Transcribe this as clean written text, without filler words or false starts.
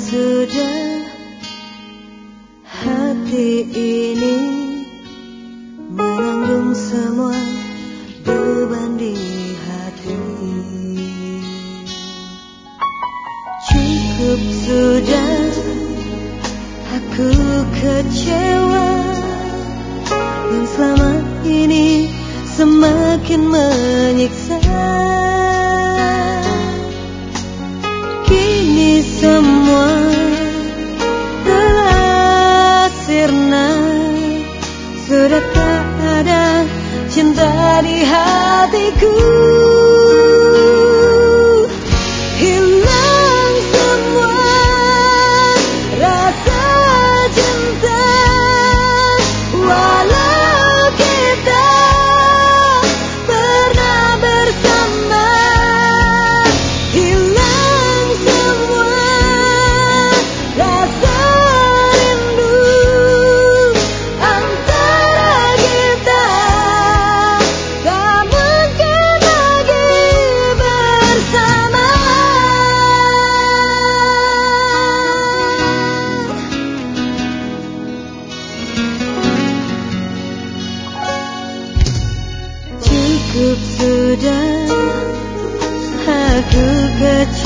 sudah hati ini menanggung semua beban di hati. Cukup sudah aku kecewa yang selama ini semakin menyiksa. Kini semua telah sirna, sudah tak ada cinta di hatiku. Hilang semua rasa cinta, walau kita pernah bersama. Hilang semua rasa rindu antara kita, tak mungkin lagi bersama. Cukup sudah aku kecewa